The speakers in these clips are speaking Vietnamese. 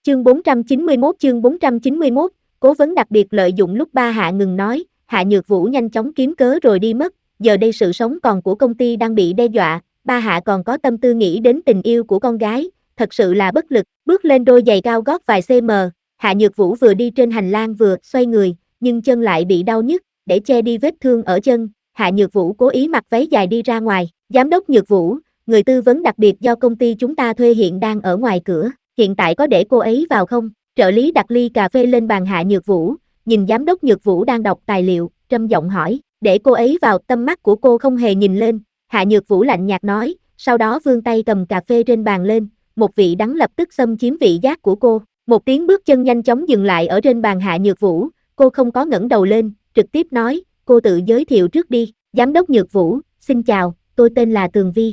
Chương 491, cố vấn đặc biệt lợi dụng lúc ba Hạ ngừng nói, Hạ Nhược Vũ nhanh chóng kiếm cớ rồi đi mất, giờ đây sự sống còn của công ty đang bị đe dọa, ba Hạ còn có tâm tư nghĩ đến tình yêu của con gái, thật sự là bất lực, bước lên đôi giày cao gót vài cm, Hạ Nhược Vũ vừa đi trên hành lang vừa xoay người, nhưng chân lại bị đau nhức, để che đi vết thương ở chân, Hạ Nhược Vũ cố ý mặc váy dài đi ra ngoài, giám đốc Nhược Vũ, người tư vấn đặc biệt do công ty chúng ta thuê hiện đang ở ngoài cửa, hiện tại có để cô ấy vào không? Trợ lý đặt ly cà phê lên bàn Hạ Nhược Vũ, nhìn giám đốc Nhược Vũ đang đọc tài liệu, trầm giọng hỏi, để cô ấy vào. Tâm mắt của cô không hề nhìn lên, Hạ Nhược Vũ lạnh nhạt nói, sau đó vươn tay cầm cà phê trên bàn lên, một vị đắng lập tức xâm chiếm vị giác của cô, một tiếng bước chân nhanh chóng dừng lại ở trên bàn Hạ Nhược Vũ, cô không có ngẩng đầu lên, trực tiếp nói, cô tự giới thiệu trước đi, giám đốc Nhược Vũ, xin chào, tôi tên là Tường Vi.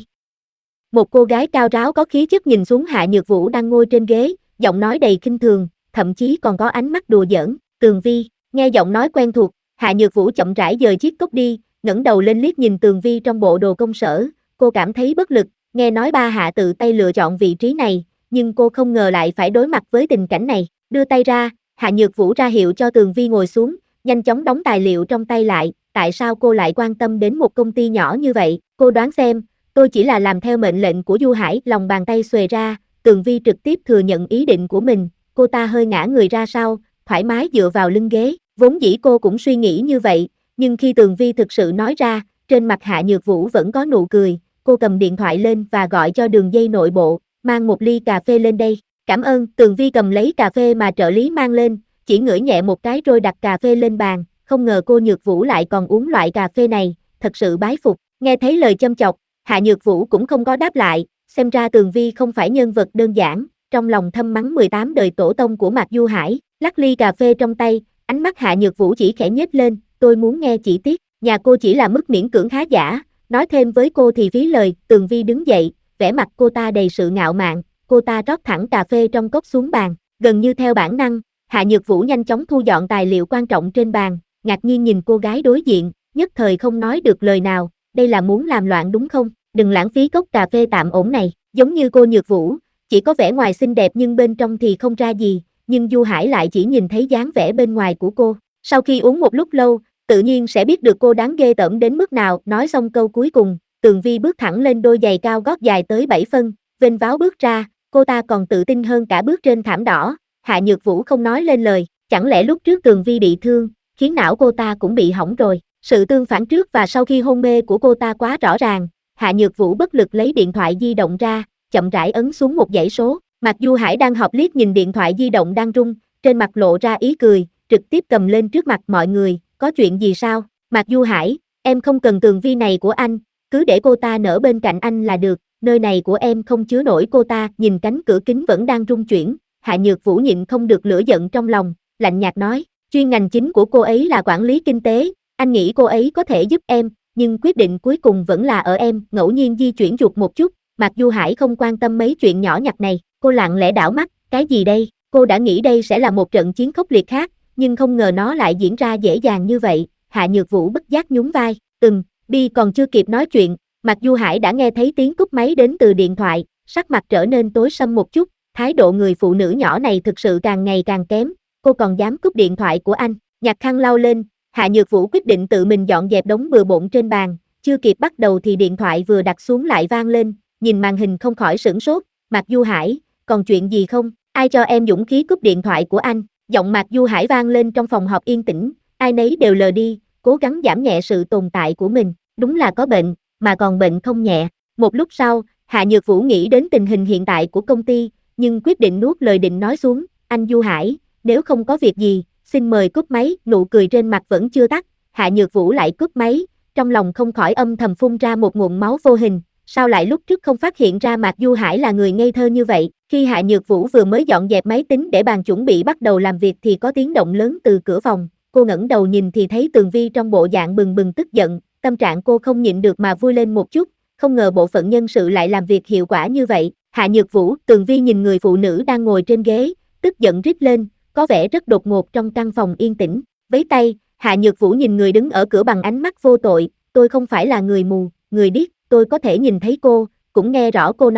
Một cô gái cao ráo có khí chất nhìn xuống Hạ Nhược Vũ đang ngồi trên ghế, giọng nói đầy khinh thường, thậm chí còn có ánh mắt đùa giỡn, Tường Vi, nghe giọng nói quen thuộc, Hạ Nhược Vũ chậm rãi dời chiếc cốc đi, ngẩng đầu lên liếc nhìn Tường Vi trong bộ đồ công sở, cô cảm thấy bất lực, nghe nói ba Hạ tự tay lựa chọn vị trí này, nhưng cô không ngờ lại phải đối mặt với tình cảnh này, đưa tay ra, Hạ Nhược Vũ ra hiệu cho Tường Vi ngồi xuống, nhanh chóng đóng tài liệu trong tay lại, tại sao cô lại quan tâm đến một công ty nhỏ như vậy, cô đoán xem, tôi chỉ là làm theo mệnh lệnh của Du Hải, lòng bàn tay xuề ra, Tường Vi trực tiếp thừa nhận ý định của mình, cô ta hơi ngã người ra sau, thoải mái dựa vào lưng ghế, vốn dĩ cô cũng suy nghĩ như vậy, nhưng khi Tường Vi thực sự nói ra, trên mặt Hạ Nhược Vũ vẫn có nụ cười, cô cầm điện thoại lên và gọi cho đường dây nội bộ, mang một ly cà phê lên đây, cảm ơn. Tường Vi cầm lấy cà phê mà trợ lý mang lên, chỉ ngửi nhẹ một cái rồi đặt cà phê lên bàn, không ngờ cô Nhược Vũ lại còn uống loại cà phê này, thật sự bái phục, nghe thấy lời châm chọc, Hạ Nhược Vũ cũng không có đáp lại, xem ra Tường Vi không phải nhân vật đơn giản, trong lòng thầm mắng 18 đời tổ tông của Mạc Du Hải, lắc ly cà phê trong tay, ánh mắt Hạ Nhược Vũ chỉ khẽ nhếch lên, tôi muốn nghe chi tiết, nhà cô chỉ là mức miễn cưỡng khá giả, nói thêm với cô thì phí lời. Tường Vi đứng dậy, vẻ mặt cô ta đầy sự ngạo mạn, cô ta rót thẳng cà phê trong cốc xuống bàn, gần như theo bản năng, Hạ Nhược Vũ nhanh chóng thu dọn tài liệu quan trọng trên bàn, ngạc nhiên nhìn cô gái đối diện, nhất thời không nói được lời nào, đây là muốn làm loạn đúng không? Đừng lãng phí cốc cà phê tạm ổn này, giống như cô Nhược Vũ, chỉ có vẻ ngoài xinh đẹp nhưng bên trong thì không ra gì, nhưng Du Hải lại chỉ nhìn thấy dáng vẻ bên ngoài của cô. Sau khi uống một lúc lâu, tự nhiên sẽ biết được cô đáng ghê tởm đến mức nào. Nói xong câu cuối cùng, Tường Vi bước thẳng lên đôi giày cao gót dài tới 7 phân, vênh váo bước ra, cô ta còn tự tin hơn cả bước trên thảm đỏ. Hạ Nhược Vũ không nói lên lời, chẳng lẽ lúc trước Tường Vi bị thương, khiến não cô ta cũng bị hỏng rồi. Sự tương phản trước và sau khi hôn mê của cô ta quá rõ ràng. Hạ Nhược Vũ bất lực lấy điện thoại di động ra, chậm rãi ấn xuống một dãy số. Mạc Du Hải đang họp liếc nhìn điện thoại di động đang rung, trên mặt lộ ra ý cười, trực tiếp cầm lên trước mặt mọi người, có chuyện gì sao? Mạc Du Hải, em không cần Tường Vi này của anh, cứ để cô ta nở bên cạnh anh là được, nơi này của em không chứa nổi cô ta. Nhìn cánh cửa kính vẫn đang rung chuyển, Hạ Nhược Vũ nhịn không được lửa giận trong lòng, lạnh nhạt nói, chuyên ngành chính của cô ấy là quản lý kinh tế, anh nghĩ cô ấy có thể giúp em, nhưng quyết định cuối cùng vẫn là ở em. Ngẫu nhiên di chuyển ruột một chút, Mạc Du Hải không quan tâm mấy chuyện nhỏ nhặt này, cô lặng lẽ đảo mắt, cái gì đây? Cô đã nghĩ đây sẽ là một trận chiến khốc liệt khác, nhưng không ngờ nó lại diễn ra dễ dàng như vậy. Hạ Nhược Vũ bất giác nhún vai, đi. Còn chưa kịp nói chuyện, Mạc Du Hải đã nghe thấy tiếng cúp máy đến từ điện thoại, sắc mặt trở nên tối sầm một chút, thái độ người phụ nữ nhỏ này thực sự càng ngày càng kém, cô còn dám cúp điện thoại của anh. Nhặt khăn lau lên, Hạ Nhược Vũ quyết định tự mình dọn dẹp đống bừa bộn trên bàn, chưa kịp bắt đầu thì điện thoại vừa đặt xuống lại vang lên, nhìn màn hình không khỏi sửng sốt, Mạc Du Hải, còn chuyện gì không? Ai cho em dũng khí cúp điện thoại của anh? Giọng Mạc Du Hải vang lên trong phòng họp yên tĩnh, ai nấy đều lờ đi, cố gắng giảm nhẹ sự tồn tại của mình, đúng là có bệnh, mà còn bệnh không nhẹ. Một lúc sau, Hạ Nhược Vũ nghĩ đến tình hình hiện tại của công ty, nhưng quyết định nuốt lời định nói xuống, anh Du Hải, nếu không có việc gì, xin mời cúp máy. Nụ cười trên mặt vẫn chưa tắt, Hạ Nhược Vũ lại cúp máy, trong lòng không khỏi âm thầm phun ra một ngụm máu vô hình, sao lại lúc trước không phát hiện ra Mạc Du Hải là người ngây thơ như vậy. Khi Hạ Nhược Vũ vừa mới dọn dẹp máy tính để bàn chuẩn bị bắt đầu làm việc thì có tiếng động lớn từ cửa phòng, cô ngẩng đầu nhìn thì thấy Tường Vi trong bộ dạng bừng bừng tức giận, tâm trạng cô không nhịn được mà vui lên một chút, không ngờ bộ phận nhân sự lại làm việc hiệu quả như vậy. Hạ Nhược Vũ, Tường Vi nhìn người phụ nữ đang ngồi trên ghế, tức giận rít lên, có vẻ rất đột ngột trong căn phòng yên tĩnh, vẫy tay. Hạ Nhược Vũ nhìn người đứng ở cửa bằng ánh mắt vô tội, tôi không phải là người mù, người điếc, tôi có thể nhìn thấy cô, cũng nghe rõ cô nói,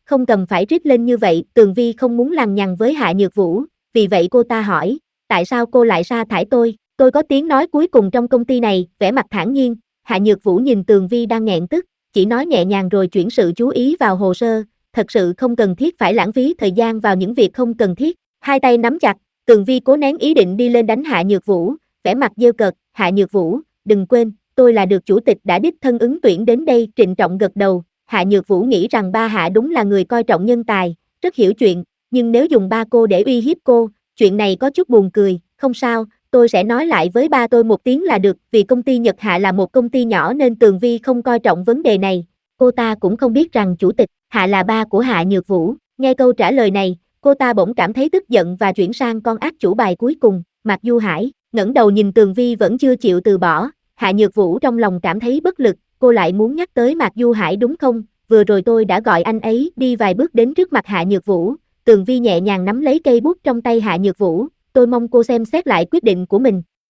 không cần phải rít lên như vậy. Tường Vi không muốn lằng nhằng với Hạ Nhược Vũ, vì vậy cô ta hỏi, tại sao cô lại sa thải tôi? Tôi có tiếng nói cuối cùng trong công ty này, vẻ mặt thản nhiên. Hạ Nhược Vũ nhìn Tường Vi đang nghẹn tức, chỉ nói nhẹ nhàng rồi chuyển sự chú ý vào hồ sơ, thật sự không cần thiết phải lãng phí thời gian vào những việc không cần thiết. Hai tay nắm chặt, Tường Vi cố nén ý định đi lên đánh Hạ Nhược Vũ, vẻ mặt giễu cợt. Hạ Nhược Vũ, đừng quên, tôi là được chủ tịch đã đích thân ứng tuyển đến đây. Trịnh trọng gật đầu. Hạ Nhược Vũ nghĩ rằng ba Hạ đúng là người coi trọng nhân tài, rất hiểu chuyện, nhưng nếu dùng ba cô để uy hiếp cô, chuyện này có chút buồn cười. Không sao, tôi sẽ nói lại với ba tôi một tiếng là được. Vì công ty Nhật Hạ là một công ty nhỏ nên Tường Vi không coi trọng vấn đề này. Cô ta cũng không biết rằng chủ tịch Hạ là ba của Hạ Nhược Vũ. Nghe câu trả lời này, cô ta bỗng cảm thấy tức giận và chuyển sang con ác chủ bài cuối cùng. Mạc Du Hải ngẩng đầu nhìn Tường Vi vẫn chưa chịu từ bỏ. Hạ Nhược Vũ trong lòng cảm thấy bất lực. Cô lại muốn nhắc tới Mạc Du Hải đúng không? Vừa rồi tôi đã gọi anh ấy. Đi vài bước đến trước mặt Hạ Nhược Vũ, Tường Vi nhẹ nhàng nắm lấy cây bút trong tay Hạ Nhược Vũ. Tôi mong cô xem xét lại quyết định của mình.